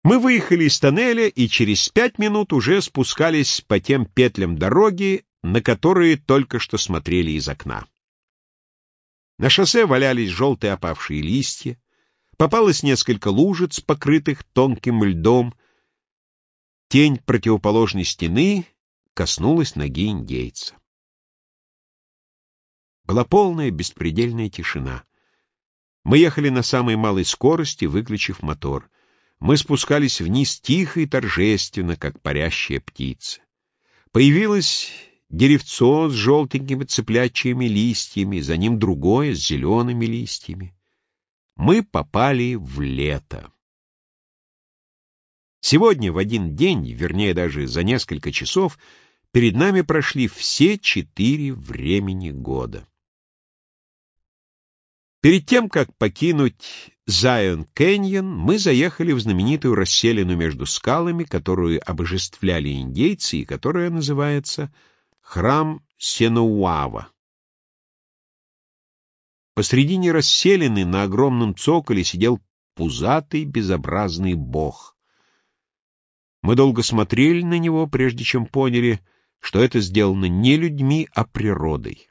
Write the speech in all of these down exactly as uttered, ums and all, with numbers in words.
Мы выехали из тоннеля и через пять минут уже спускались по тем петлям дороги, на которые только что смотрели из окна. На шоссе валялись желтые опавшие листья, попалось несколько лужиц, покрытых тонким льдом. Тень противоположной стены коснулась ноги индейца. Была полная беспредельная тишина. Мы ехали на самой малой скорости, выключив мотор. Мы спускались вниз тихо и торжественно, как парящая птица. Появилось деревцо с желтенькими цыплячьими листьями, за ним другое с зелеными листьями. Мы попали в лето. Сегодня в один день, вернее даже за несколько часов, перед нами прошли все четыре времени года. Перед тем, как покинуть Зайон-Кэньон, мы заехали в знаменитую расселину между скалами, которую обожествляли индейцы и которая называется Храм Сенуава. Посредине расселины на огромном цоколе сидел пузатый, безобразный бог. Мы долго смотрели на него, прежде чем поняли, что это сделано не людьми, а природой.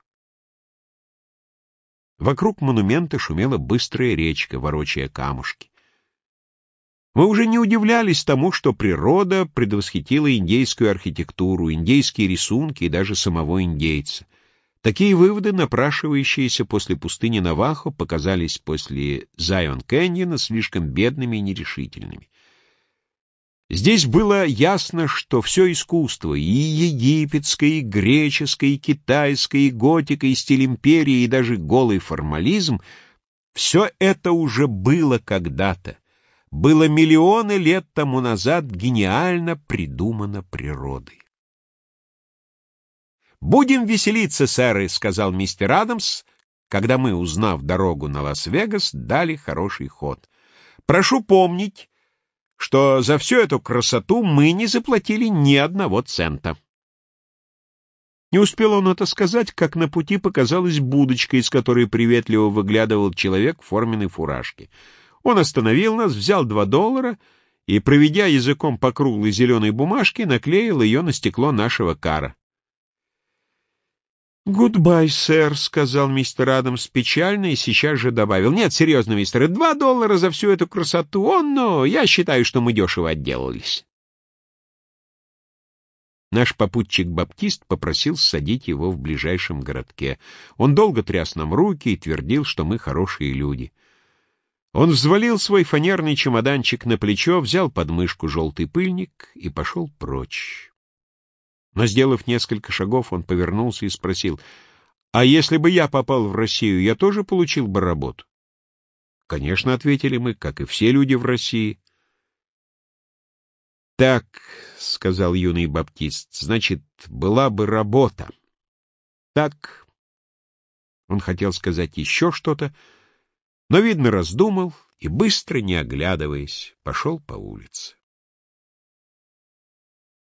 Вокруг монумента шумела быстрая речка, ворочая камушки. Мы уже не удивлялись тому, что природа предвосхитила индейскую архитектуру, индейские рисунки и даже самого индейца. Такие выводы, напрашивающиеся после пустыни Навахо, показались после Зайон-Кэньона слишком бедными и нерешительными. Здесь было ясно, что все искусство, и египетское, и греческое, и китайское, и готика, и стиль империи, и даже голый формализм, все это уже было когда-то, было миллионы лет тому назад гениально придумано природой. «Будем веселиться, сэры», — сказал мистер Адамс, когда мы, узнав дорогу на Лас-Вегас, дали хороший ход. «Прошу помнить, что за всю эту красоту мы не заплатили ни одного цента». Не успел он это сказать, как на пути показалась будочка, из которой приветливо выглядывал человек в форменной фуражке. Он остановил нас, взял два доллара и, проведя языком по круглой зеленой бумажке, наклеил ее на стекло нашего кара. «Гудбай, сэр», — сказал мистер Адамс печально и сейчас же добавил. «Нет, серьезно, мистер, два доллара за всю эту красоту, он, но я считаю, что мы дешево отделались». Наш попутчик-баптист попросил ссадить его в ближайшем городке. Он долго тряс нам руки и твердил, что мы хорошие люди. Он взвалил свой фанерный чемоданчик на плечо, взял под мышку желтый пыльник и пошел прочь. Но, сделав несколько шагов, он повернулся и спросил: «А если бы я попал в Россию, я тоже получил бы работу?» «Конечно», — ответили мы, — «как и все люди в России». «Так», — сказал юный баптист, — «значит, была бы работа». «Так». Он хотел сказать еще что-то, но, видно, раздумал и, быстро, не оглядываясь, пошел по улице.